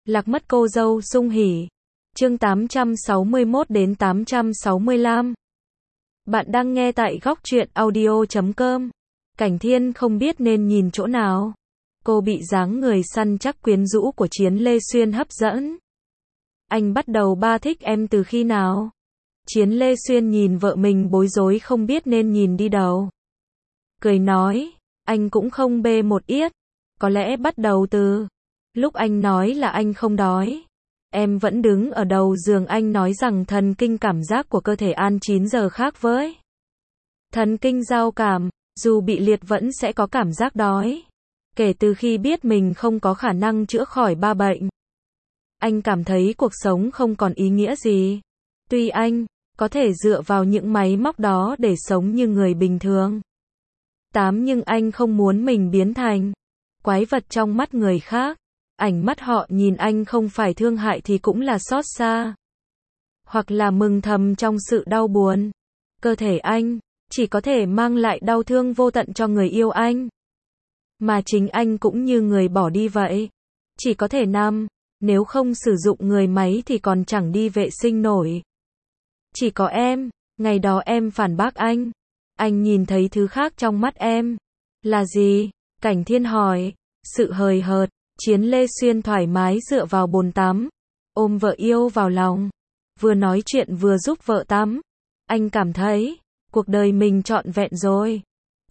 Lạc mất cô dâu Sung Hỉ. Chương 861 đến 865. Bạn đang nghe tại góc truyện audio.com. Cảnh Thiên không biết nên nhìn chỗ nào. Cô bị dáng người săn chắc quyến rũ của Chiến Lê Xuyên hấp dẫn. Anh bắt đầu thích em từ khi nào? Chiến Lê Xuyên nhìn vợ mình bối rối không biết nên nhìn đi đâu. Cười nói, anh cũng không một yết. Có lẽ bắt đầu từ lúc anh nói là anh không đói. Em vẫn đứng ở đầu giường, anh nói rằng thần kinh cảm giác của cơ thể ăn 9 giờ khác với thần kinh giao cảm, dù bị liệt vẫn sẽ có cảm giác đói. Kể từ khi biết mình không có khả năng chữa khỏi 3 bệnh, anh cảm thấy cuộc sống không còn ý nghĩa gì. Tuy anh có thể dựa vào những máy móc đó để sống như người bình thường, nhưng anh không muốn mình biến thành quái vật trong mắt người khác. Ánh mắt họ nhìn anh không phải thương hại thì cũng là xót xa, hoặc là mừng thầm trong sự đau buồn. Cơ thể anh chỉ có thể mang lại đau thương vô tận cho người yêu anh, mà chính anh cũng như người bỏ đi vậy. Chỉ có thể nằm, nếu không sử dụng người máy thì còn chẳng đi vệ sinh nổi. Chỉ có em, ngày đó em phản bác anh nhìn thấy thứ khác trong mắt em. Là gì? Cảnh Thiên hỏi. Sự hời hợt. Chiến Lê Xuyên thoải mái dựa vào bồn tắm, ôm vợ yêu vào lòng, vừa nói chuyện vừa giúp vợ tắm. Anh cảm thấy cuộc đời mình trọn vẹn rồi.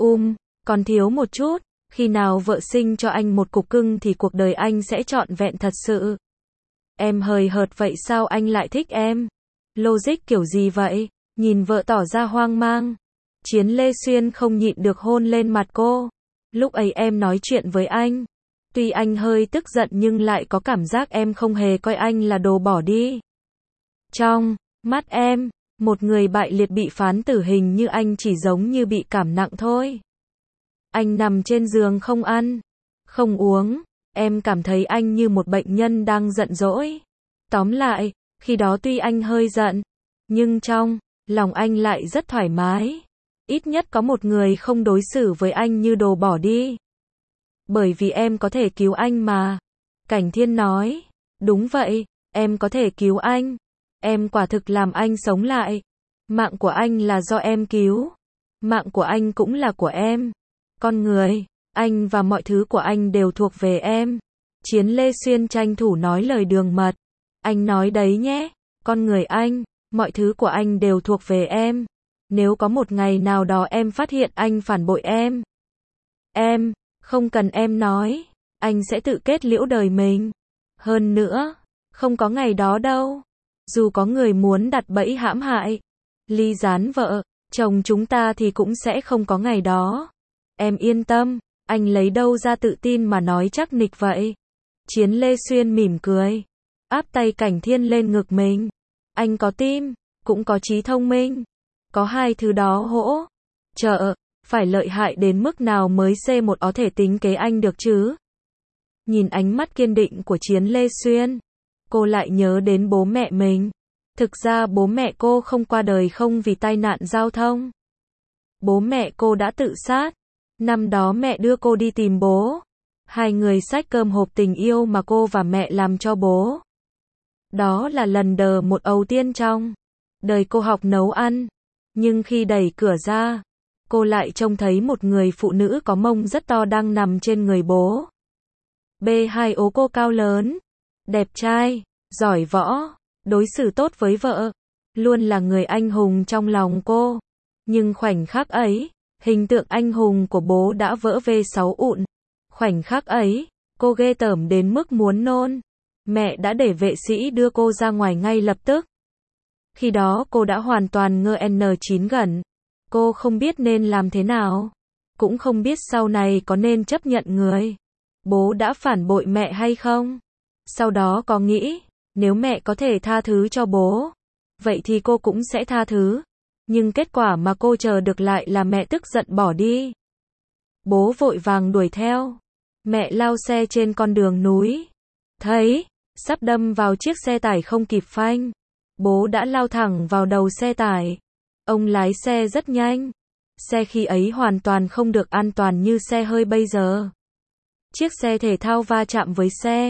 Còn thiếu một chút, khi nào vợ sinh cho anh một cục cưng thì cuộc đời anh sẽ trọn vẹn thật sự. Em hời hợt vậy sao anh lại thích em? Logic kiểu gì vậy? Nhìn vợ tỏ ra hoang mang, Chiến Lê Xuyên không nhịn được hôn lên mặt cô. Lúc ấy em nói chuyện với anh, tuy anh hơi tức giận nhưng lại có cảm giác em không hề coi anh là đồ bỏ đi. Trong mắt em, một người bại liệt bị phán tử hình như anh chỉ giống như bị cảm nặng thôi. Anh nằm trên giường không ăn, không uống, em cảm thấy anh như một bệnh nhân đang giận dỗi. Tóm lại, khi đó tuy anh hơi giận, nhưng trong lòng anh lại rất thoải mái. Ít nhất có một người không đối xử với anh như đồ bỏ đi. Bởi vì em có thể cứu anh mà. Cảnh Thiên nói. Đúng vậy, em có thể cứu anh. Em quả thực làm anh sống lại. Mạng của anh là do em cứu. Mạng của anh cũng là của em. Con người, anh và mọi thứ của anh đều thuộc về em. Chiến Lê Xuyên tranh thủ nói lời đường mật. Anh nói đấy nhé. Con người anh, mọi thứ của anh đều thuộc về em. Nếu có một ngày nào đó em phát hiện anh phản bội em không cần em nói, anh sẽ tự kết liễu đời mình. Hơn nữa, không có ngày đó đâu. Dù có người muốn đặt bẫy hãm hại, ly gián vợ, chồng chúng ta thì cũng sẽ không có ngày đó. Em yên tâm, anh lấy đâu ra tự tin mà nói chắc nịch vậy? Chiến Lê Xuyên mỉm cười, áp tay Cảnh Thiên lên ngực mình. Anh có tim, cũng có trí thông minh. Có hai thứ đó hỗ trợ, phải lợi hại đến mức nào mới C1 có thể tính kế anh được chứ? Nhìn ánh mắt kiên định của Chiến Lê Xuyên, cô lại nhớ đến bố mẹ mình. Thực ra bố mẹ cô không qua đời không vì tai nạn giao thông. Bố mẹ cô đã tự sát. Năm đó mẹ đưa cô đi tìm bố. Hai người xách cơm hộp tình yêu mà cô và mẹ làm cho bố. Đó là lần đầu tiên trong đời cô học nấu ăn. Nhưng khi đẩy cửa ra, cô lại trông thấy một người phụ nữ có mông rất to đang nằm trên người bố. B2O cô cao lớn, đẹp trai, giỏi võ, đối xử tốt với vợ, luôn là người anh hùng trong lòng cô. Nhưng khoảnh khắc ấy, hình tượng anh hùng của bố đã vỡ V6 ụn. Khoảnh khắc ấy, cô ghê tởm đến mức muốn nôn. Mẹ đã để vệ sĩ đưa cô ra ngoài ngay lập tức. Khi đó cô đã hoàn toàn ngơ N9 gần. Cô không biết nên làm thế nào. Cũng không biết sau này có nên chấp nhận người bố đã phản bội mẹ hay không. Sau đó có nghĩ, nếu mẹ có thể tha thứ cho bố, vậy thì cô cũng sẽ tha thứ. Nhưng kết quả mà cô chờ được lại là mẹ tức giận bỏ đi. Bố vội vàng đuổi theo. Mẹ lao xe trên con đường núi. Thấy, sắp đâm vào chiếc xe tải không kịp phanh. Bố đã lao thẳng vào đầu xe tải. Ông lái xe rất nhanh. Xe khi ấy hoàn toàn không được an toàn như xe hơi bây giờ. Chiếc xe thể thao va chạm với xe.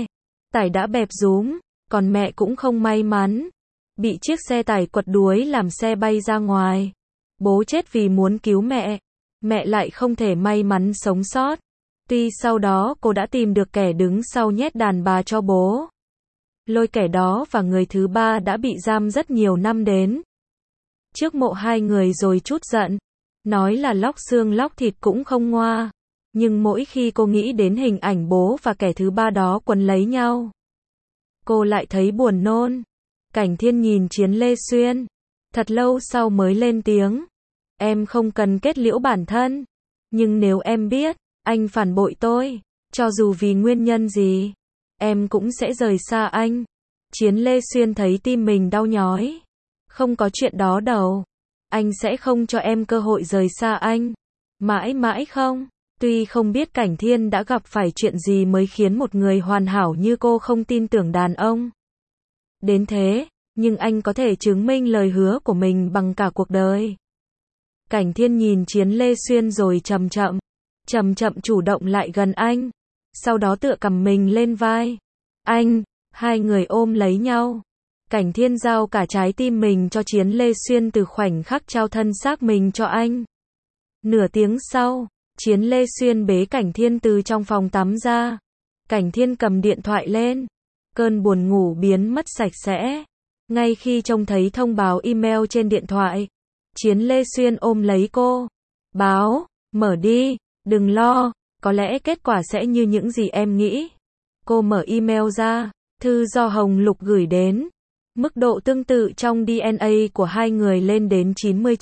tải đã bẹp rúm, còn mẹ cũng không may mắn. Bị chiếc xe tải quật đuối làm xe bay ra ngoài. Bố chết vì muốn cứu mẹ. Mẹ lại không thể may mắn sống sót. Tuy sau đó cô đã tìm được kẻ đứng sau nhét đàn bà cho bố. Lôi kẻ đó và người thứ ba đã bị giam rất nhiều năm đến trước mộ hai người rồi trút giận. Nói là lóc xương lóc thịt cũng không ngoa. Nhưng mỗi khi cô nghĩ đến hình ảnh bố và kẻ thứ ba đó quấn lấy nhau, cô lại thấy buồn nôn. Cảnh Thiên nhìn Chiến Lê Xuyên. Thật lâu sau mới lên tiếng. Em không cần kết liễu bản thân. Nhưng nếu em biết, anh phản bội tôi, cho dù vì nguyên nhân gì, em cũng sẽ rời xa anh. Chiến Lê Xuyên thấy tim mình đau nhói. Không có chuyện đó đâu. Anh sẽ không cho em cơ hội rời xa anh. Mãi mãi không. Tuy không biết Cảnh Thiên đã gặp phải chuyện gì mới khiến một người hoàn hảo như cô không tin tưởng đàn ông đến thế, nhưng anh có thể chứng minh lời hứa của mình bằng cả cuộc đời. Cảnh Thiên nhìn Chiến Lê Xuyên rồi chậm chậm chủ động lại gần anh. Sau đó tựa cầm mình lên vai anh, hai người ôm lấy nhau. Cảnh Thiên giao cả trái tim mình cho Chiến Lê Xuyên từ khoảnh khắc trao thân xác mình cho anh. Nửa tiếng sau, Chiến Lê Xuyên bế Cảnh Thiên từ trong phòng tắm ra. Cảnh Thiên cầm điện thoại lên. Cơn buồn ngủ biến mất sạch sẽ. Ngay khi trông thấy thông báo email trên điện thoại, Chiến Lê Xuyên ôm lấy cô. Báo, mở đi, đừng lo, có lẽ kết quả sẽ như những gì em nghĩ. Cô mở email ra, thư do Hồng Lục gửi đến. Mức độ tương tự trong DNA của hai người lên đến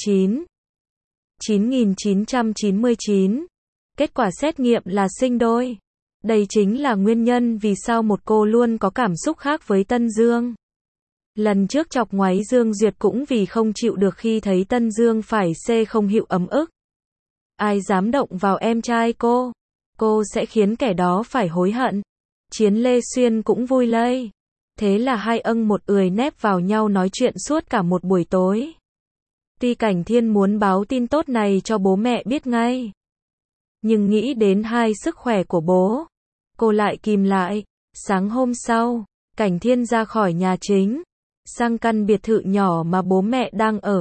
99.999. Kết quả xét nghiệm là sinh đôi. Đây chính là nguyên nhân vì sao một cô luôn có cảm xúc khác với Tân Dương. Lần trước chọc ngoáy Dương Duyệt cũng vì không chịu được khi thấy Tân Dương phải không hiệu ấm ức. Ai dám động vào em trai cô sẽ khiến kẻ đó phải hối hận. Chiến Lê Xuyên cũng vui lây. Thế là hai âng một ười nép vào nhau nói chuyện suốt cả một buổi tối. Tuy Cảnh Thiên muốn báo tin tốt này cho bố mẹ biết ngay, nhưng nghĩ đến sức khỏe của bố, cô lại kìm lại. Sáng hôm sau, Cảnh Thiên ra khỏi nhà chính, sang căn biệt thự nhỏ mà bố mẹ đang ở.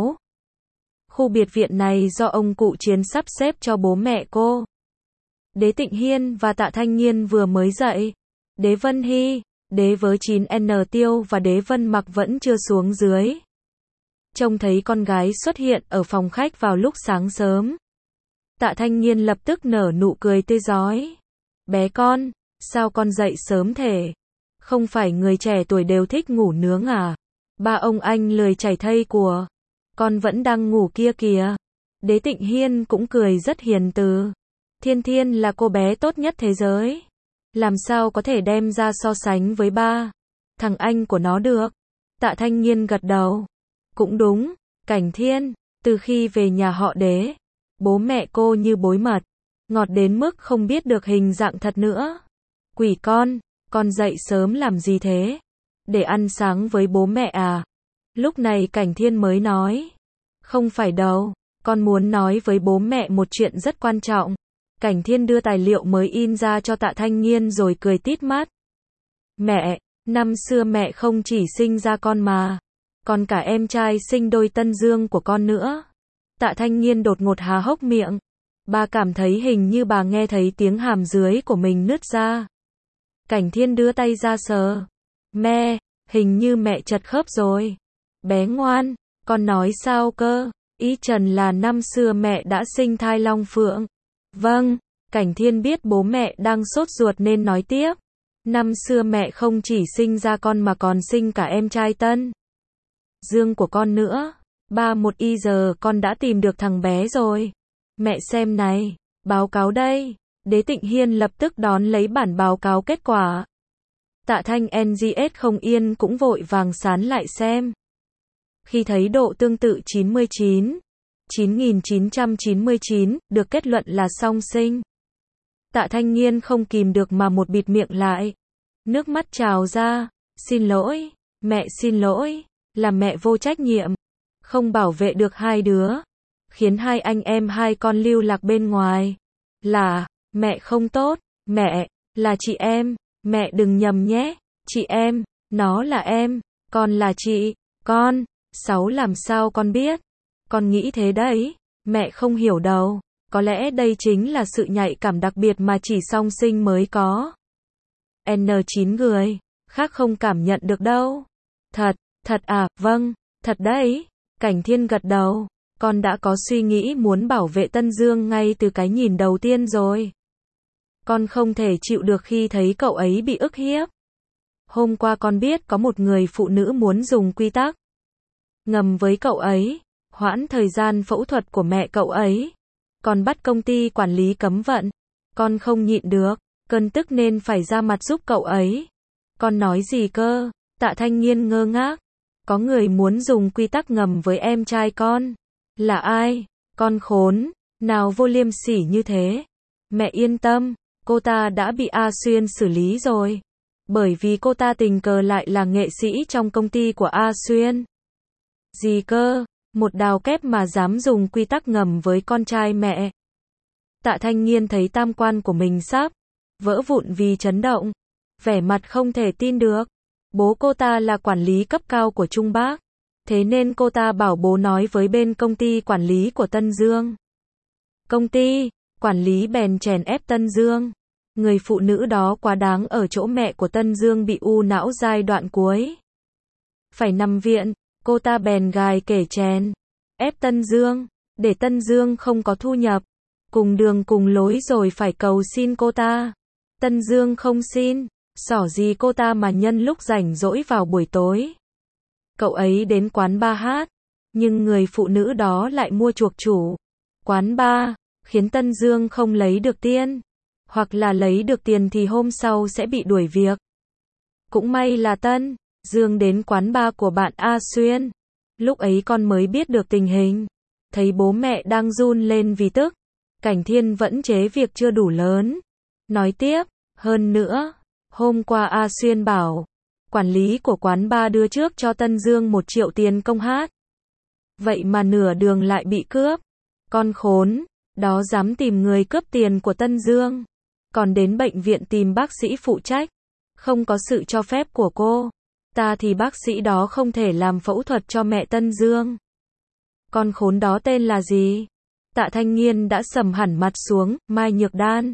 Khu biệt viện này do ông cụ Chiến sắp xếp cho bố mẹ cô. Đế Tịnh Hiên và Tạ Thanh Nghiên vừa mới dậy. Đế Vân Hy, Đế với 9N Tiêu và Đế Vân Mặc vẫn chưa xuống dưới. Trông thấy con gái xuất hiện ở phòng khách vào lúc sáng sớm, Tạ Thanh Nghiên lập tức nở nụ cười tươi rói. Bé con, sao con dậy sớm thế? Không phải người trẻ tuổi đều thích ngủ nướng à? Ba ông anh lười chảy thây của. Con vẫn đang ngủ kia kìa. Đế Tịnh Hiên cũng cười rất hiền từ. Thiên Thiên là cô bé tốt nhất thế giới. Làm sao có thể đem ra so sánh với ba thằng anh của nó được? Tạ Thanh Nghiên gật đầu. Cũng đúng, Cảnh Thiên, từ khi về nhà họ Đế, bố mẹ cô như bối mật, ngọt đến mức không biết được hình dạng thật nữa. Quỷ con dậy sớm làm gì thế? Để ăn sáng với bố mẹ à? Lúc này Cảnh Thiên mới nói. Không phải đâu, con muốn nói với bố mẹ một chuyện rất quan trọng. Cảnh Thiên đưa tài liệu mới in ra cho Tạ Thanh Nghiên rồi cười tít mắt. Mẹ, năm xưa mẹ không chỉ sinh ra con mà, còn cả em trai sinh đôi Tân Dương của con nữa. Tạ Thanh Nghiên đột ngột há hốc miệng. Bà cảm thấy hình như bà nghe thấy tiếng hàm dưới của mình nứt ra. Cảnh Thiên đưa tay ra sờ. Mẹ, hình như mẹ chật khớp rồi. Bé ngoan, con nói sao cơ? Ý Trần là năm xưa mẹ đã sinh thai long phượng. Vâng, Cảnh Thiên biết bố mẹ đang sốt ruột nên nói tiếp. Năm xưa mẹ không chỉ sinh ra con mà còn sinh cả em trai Tân Dương của con nữa. Giờ con đã tìm được thằng bé rồi. Mẹ xem này, báo cáo đây. Đế Tịnh Hiên lập tức đón lấy bản báo cáo kết quả. Tạ Thanh NGS không yên cũng vội vàng sán lại xem. Khi thấy độ tương tự 99.999 được kết luận là song sinh, Tạ Thanh Nghiên không kìm được mà một bịt miệng lại. Nước mắt trào ra. Xin lỗi, mẹ xin lỗi, là mẹ vô trách nhiệm, không bảo vệ được hai đứa, khiến hai anh em hai con lưu lạc bên ngoài. Là mẹ không tốt, mẹ, là chị em, Mẹ đừng nhầm nhé, chị em, nó là em, con là chị, con, 6 làm sao con biết? Con nghĩ thế đấy, mẹ không hiểu đâu, có lẽ đây chính là sự nhạy cảm đặc biệt mà chỉ song sinh mới có. N9 người, khác không cảm nhận được đâu. Thật à, vâng, thật đấy. Cảnh Thiên gật đầu, con đã có suy nghĩ muốn bảo vệ Tân Dương ngay từ cái nhìn đầu tiên rồi. Con không thể chịu được khi thấy cậu ấy bị ức hiếp. Hôm qua con biết có một người phụ nữ muốn dùng quy tắc ngầm với cậu ấy, hoãn thời gian phẫu thuật của mẹ cậu ấy. Còn bắt công ty quản lý cấm vận. Con không nhịn được, cơn tức nên phải ra mặt giúp cậu ấy. Con nói gì cơ? Tạ Thanh Nghiên ngơ ngác. Có người muốn dùng quy tắc ngầm với em trai con. Là ai? Con khốn, nào vô liêm sỉ như thế. Mẹ yên tâm, cô ta đã bị A Xuyên xử lý rồi. Bởi vì cô ta tình cờ lại là nghệ sĩ trong công ty của A Xuyên. Gì cơ? Một đào kép mà dám dùng quy tắc ngầm với con trai mẹ. Tạ Thanh Nghiên thấy tam quan của mình sắp vỡ vụn vì chấn động. Vẻ mặt không thể tin được. Bố cô ta là quản lý cấp cao của Trung Bắc. Thế nên cô ta bảo bố nói với bên công ty quản lý của Tân Dương. Công ty quản lý bèn chèn ép Tân Dương. Người phụ nữ đó quá đáng ở chỗ mẹ của Tân Dương bị u não giai đoạn cuối. Phải nằm viện, cô ta bèn gài kể chèn ép Tân Dương, để Tân Dương không có thu nhập. Cùng đường cùng lối rồi phải cầu xin cô ta. Tân Dương không xin, xỏ gì cô ta mà nhân lúc rảnh rỗi vào buổi tối. Cậu ấy đến quán bar hát, nhưng người phụ nữ đó lại mua chuộc chủ quán bar, khiến Tân Dương không lấy được tiền. Hoặc là lấy được tiền thì hôm sau sẽ bị đuổi việc. Cũng may là Tân Dương đến quán bar của bạn A Xuyên. Lúc ấy con mới biết được tình hình. Thấy bố mẹ đang run lên vì tức. Cảnh Thiên vẫn chế việc chưa đủ lớn. Nói tiếp, hơn nữa, hôm qua A Xuyên bảo, quản lý của quán bar đưa trước cho Tân Dương 1 triệu tiền công hát. Vậy mà nửa đường lại bị cướp. Con khốn, đó dám tìm người cướp tiền của Tân Dương. Còn đến bệnh viện tìm bác sĩ phụ trách. Không có sự cho phép của cô ta thì bác sĩ đó không thể làm phẫu thuật cho mẹ Tân Dương. Con khốn đó tên là gì? Tạ Thanh Nghiên đã sầm hẳn mặt xuống, Mai Nhược Đan.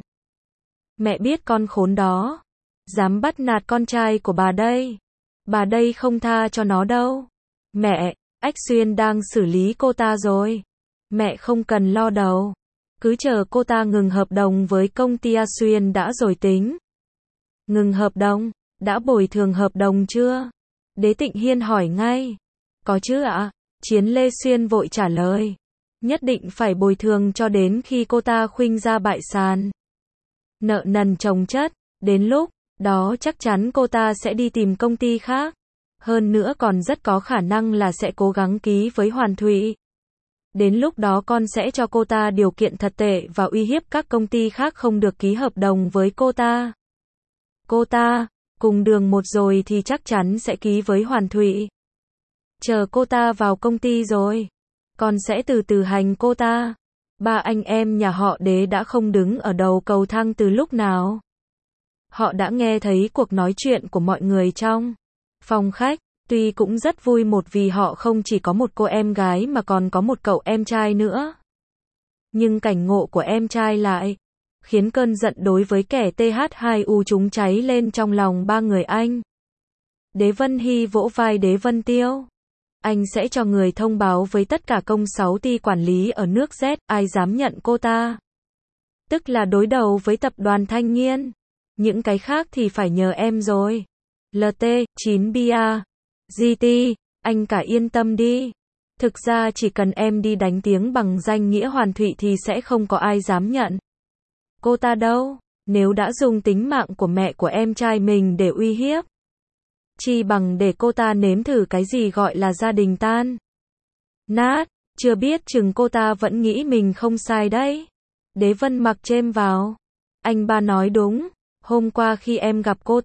Mẹ biết con khốn đó. Dám bắt nạt con trai của bà đây. Bà đây không tha cho nó đâu. Mẹ, Ách Xuyên đang xử lý cô ta rồi. Mẹ không cần lo đâu. Cứ chờ cô ta ngừng hợp đồng với công ty A Xuyên đã rồi tính. Ngừng hợp đồng? Đã bồi thường hợp đồng chưa? Đế Tịnh Hiên hỏi ngay. Có chứ ạ? Chiến Lê Xuyên vội trả lời. Nhất định phải bồi thường cho đến khi cô ta khuynh ra bại sản. Nợ nần chồng chất, đến lúc đó chắc chắn cô ta sẽ đi tìm công ty khác. Hơn nữa còn rất có khả năng là sẽ cố gắng ký với Hoàn Thụy. Đến lúc đó con sẽ cho cô ta điều kiện thật tệ và uy hiếp các công ty khác không được ký hợp đồng với cô ta. Cô ta, cùng đường một rồi thì chắc chắn sẽ ký với Hoàn Thụy. Chờ cô ta vào công ty rồi, con sẽ từ từ hành cô ta. Ba anh em nhà họ Đế đã không đứng ở đầu cầu thang từ lúc nào. Họ đã nghe thấy cuộc nói chuyện của mọi người trong phòng khách. Tuy cũng rất vui vì họ không chỉ có một cô em gái mà còn có một cậu em trai nữa. Nhưng cảnh ngộ của em trai lại khiến cơn giận đối với kẻ TH2U chúng cháy lên trong lòng ba người anh. Đế Vân Hy vỗ vai Đế Vân Tiêu. Anh sẽ cho người thông báo với tất cả công 6 ty quản lý ở nước Z, ai dám nhận cô ta. Tức là đối đầu với tập đoàn Thanh Nghiên. Những cái khác thì phải nhờ em rồi. LT, 9 Bia, GT, anh cả yên tâm đi. Thực ra chỉ cần em đi đánh tiếng bằng danh nghĩa Hoàn Thụy thì sẽ không có ai dám nhận cô ta đâu. Nếu đã dùng tính mạng của mẹ của em trai mình để uy hiếp, chi bằng để cô ta nếm thử cái gì gọi là gia đình tan nát. Chưa biết chừng cô ta vẫn nghĩ mình không sai đấy. Đế Vân mặc chêm vào. Anh ba nói đúng. Hôm qua khi em gặp cô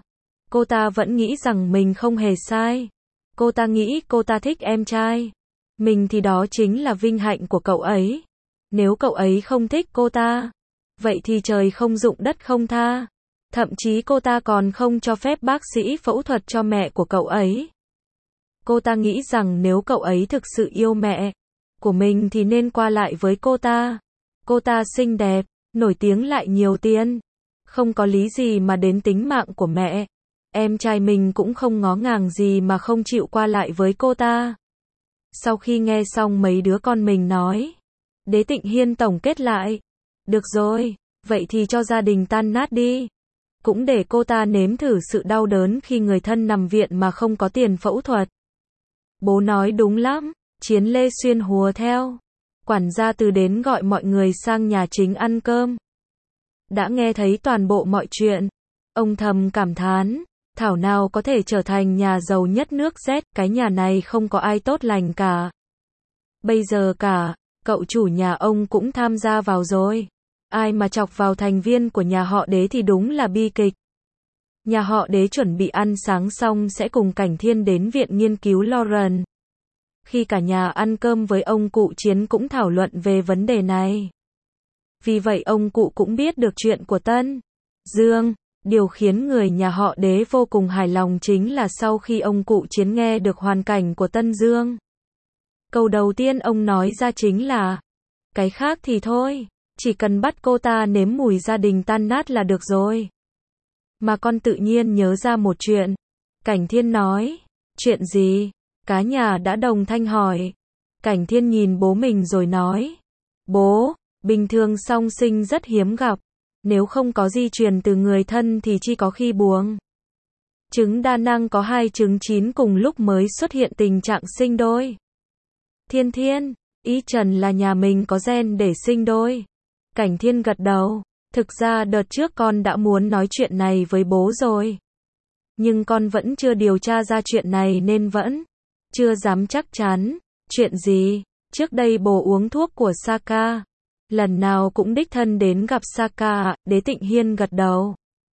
ta vẫn nghĩ rằng mình không hề sai. Cô ta nghĩ cô ta thích em trai mình thì đó chính là vinh hạnh của cậu ấy. Nếu cậu ấy không thích cô ta, vậy thì trời không dụng đất không tha. Thậm chí cô ta còn không cho phép bác sĩ phẫu thuật cho mẹ của cậu ấy. Cô ta nghĩ rằng nếu cậu ấy thực sự yêu mẹ của mình thì nên qua lại với cô ta. Cô ta xinh đẹp, nổi tiếng lại nhiều tiền. Không có lý gì mà đến tính mạng của mẹ. Em trai mình cũng không ngó ngàng gì mà không chịu qua lại với cô ta. Sau khi nghe xong mấy đứa con mình nói, Đế Tịnh Hiên tổng kết lại. Được rồi, vậy thì cho gia đình tan nát đi. Cũng để cô ta nếm thử sự đau đớn khi người thân nằm viện mà không có tiền phẫu thuật. Bố nói đúng lắm, Chiến Lê Xuyên hùa theo. Quản gia Từ đến gọi mọi người sang nhà chính ăn cơm. Đã nghe thấy toàn bộ mọi chuyện. Ông thầm cảm thán, thảo nào có thể trở thành nhà giàu nhất nước Z, cái nhà này không có ai tốt lành cả. Bây giờ cả, cậu chủ nhà ông cũng tham gia vào rồi. Ai mà chọc vào thành viên của nhà họ Đế thì đúng là bi kịch. Nhà họ Đế chuẩn bị ăn sáng xong sẽ cùng Cảnh Thiên đến viện nghiên cứu Lauren. Khi cả nhà ăn cơm với ông cụ Chiến cũng thảo luận về vấn đề này. Vì vậy ông cụ cũng biết được chuyện của Tân Dương. Điều khiến người nhà họ Đế vô cùng hài lòng chính là sau khi ông cụ Chiến nghe được hoàn cảnh của Tân Dương. Câu đầu tiên ông nói ra chính là, cái khác thì thôi, chỉ cần bắt cô ta nếm mùi gia đình tan nát là được rồi. Mà con tự nhiên nhớ ra một chuyện. Cảnh Thiên nói, chuyện gì? Cả nhà đã đồng thanh hỏi. Cảnh Thiên nhìn bố mình rồi nói, bố, bình thường song sinh rất hiếm gặp. Nếu không có di truyền từ người thân thì chỉ có khi buồng trứng đa năng có 2 trứng chín cùng lúc mới xuất hiện tình trạng sinh đôi. Thiên Thiên, ý Trần là nhà mình có gen để sinh đôi. Cảnh Thiên gật đầu. Thực ra đợt trước con đã muốn nói chuyện này với bố rồi. Nhưng con vẫn chưa điều tra ra chuyện này nên vẫn chưa dám chắc chắn. Chuyện gì? Trước đây bố uống thuốc của Saka. Lần nào cũng đích thân đến gặp Saka, Đế Tịnh Hiên gật đầu.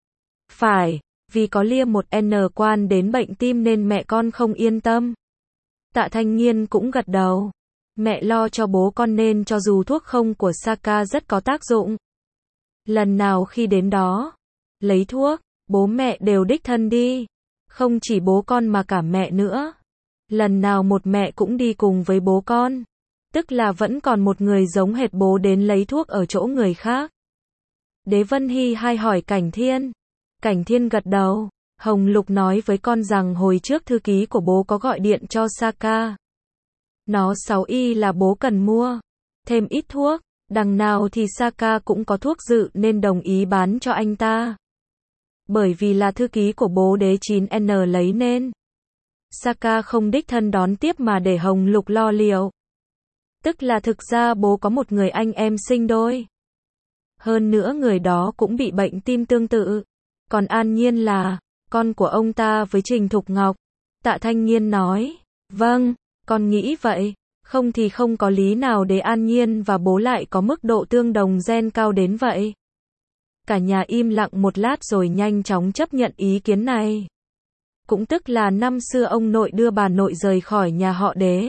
Phải, vì có lia một N quan đến bệnh tim nên mẹ con không yên tâm. Tạ Thanh Nghiên cũng gật đầu. Mẹ lo cho bố con nên cho dù thuốc không của Saka rất có tác dụng. Lần nào khi đến đó, lấy thuốc, bố mẹ đều đích thân đi. Không chỉ bố con mà cả mẹ nữa. Lần nào một mẹ cũng đi cùng với bố con. Tức là vẫn còn một người giống hệt bố đến lấy thuốc ở chỗ người khác. Đế Vân Hy hay hỏi Cảnh Thiên. Cảnh Thiên gật đầu. Hồng Lục nói với con rằng hồi trước thư ký của bố có gọi điện cho Saka. Nó 6Y là bố cần mua thêm ít thuốc. Đằng nào thì Saka cũng có thuốc dự nên đồng ý bán cho anh ta. Bởi vì là thư ký của bố Đế 9N lấy nên Saka không đích thân đón tiếp mà để Hồng Lục lo liệu. Tức là thực ra bố có một người anh em sinh đôi. Hơn nữa người đó cũng bị bệnh tim tương tự. Còn An Nhiên là con của ông ta với Trình Thục Ngọc. Tạ Thanh Nghiên nói, vâng, con nghĩ vậy. Không thì không có lý nào để An Nhiên và bố lại có mức độ tương đồng gen cao đến vậy. Cả nhà im lặng một lát rồi nhanh chóng chấp nhận ý kiến này. Cũng tức là năm xưa ông nội đưa bà nội rời khỏi nhà họ Đế.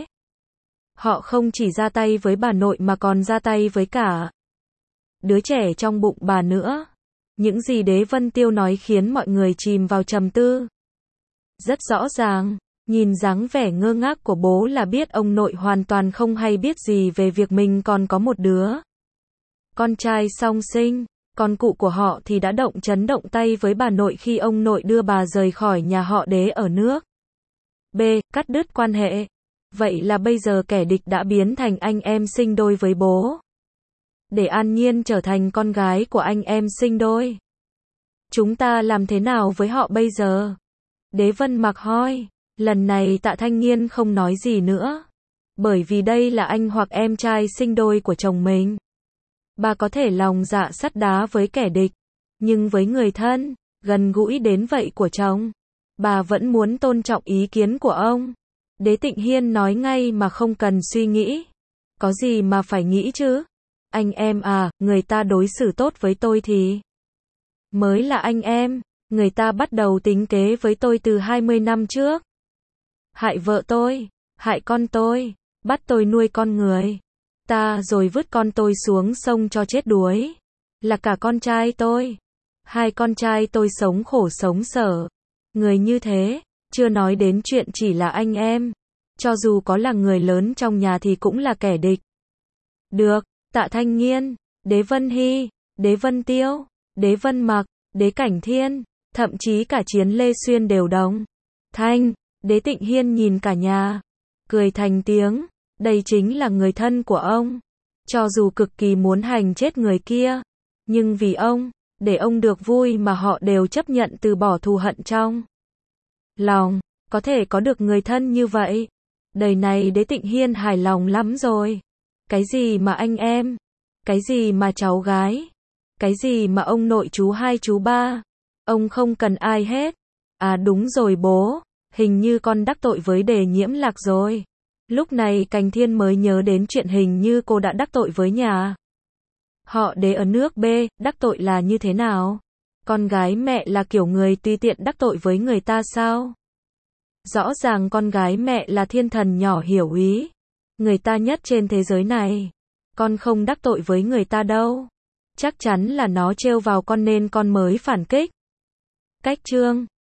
Họ không chỉ ra tay với bà nội mà còn ra tay với cả đứa trẻ trong bụng bà nữa. Những gì Đế Vân Tiêu nói khiến mọi người chìm vào trầm tư. Rất rõ ràng, nhìn dáng vẻ ngơ ngác của bố là biết ông nội hoàn toàn không hay biết gì về việc mình còn có một đứa con trai song sinh. Còn cụ của họ thì đã chấn động tay với bà nội khi ông nội đưa bà rời khỏi nhà họ Đế ở nước B, cắt đứt quan hệ. Vậy là bây giờ kẻ địch đã biến thành anh em sinh đôi với bố. Để An Nhiên trở thành con gái của anh em sinh đôi. Chúng ta làm thế nào với họ bây giờ? Đế Vân Mặc hỏi. Lần này Tạ Thanh Nghiên không nói gì nữa. Bởi vì đây là anh hoặc em trai sinh đôi của chồng mình. Bà có thể lòng dạ sắt đá với kẻ địch. Nhưng với người thân, gần gũi đến vậy của chồng, bà vẫn muốn tôn trọng ý kiến của ông. Đế Tịnh Hiên nói ngay mà không cần suy nghĩ. Có gì mà phải nghĩ chứ? Anh em à, người ta đối xử tốt với tôi thì mới là anh em. Người ta bắt đầu tính kế với tôi từ 20 năm trước. Hại vợ tôi, hại con tôi, bắt tôi nuôi con người ta rồi vứt con tôi xuống sông cho chết đuối. Là cả con trai tôi. Hai con trai tôi sống khổ sống sở. Người như thế, chưa nói đến chuyện chỉ là anh em. Cho dù có là người lớn trong nhà thì cũng là kẻ địch. Được, Tạ Thanh Nghiên, Đế Vân Hy, Đế Vân Tiêu, Đế Vân Mặc, Đế Cảnh Thiên, thậm chí cả Chiến Lê Xuyên đều đồng thanh. Đế Tịnh Hiên nhìn cả nhà, cười thành tiếng, đây chính là người thân của ông. Cho dù cực kỳ muốn hành chết người kia, nhưng vì ông, để ông được vui mà họ đều chấp nhận từ bỏ thù hận trong lòng. Có thể có được người thân như vậy, đời này Đế Tịnh Hiên hài lòng lắm rồi. Cái gì mà anh em, cái gì mà cháu gái, cái gì mà ông nội chú hai chú ba, ông không cần ai hết. À đúng rồi bố, hình như con đắc tội với Đề Nhiễm Lạc rồi. Lúc này Cảnh Thiên mới nhớ đến chuyện hình như cô đã đắc tội với nhà họ Đế ở nước B. Đắc tội là như thế nào? Con gái mẹ là kiểu người tùy tiện đắc tội với người ta sao? Rõ ràng con gái mẹ là thiên thần nhỏ hiểu ý, người ta nhất trên thế giới này. Con không đắc tội với người ta đâu. Chắc chắn là nó trêu vào con nên con mới phản kích. Cách chương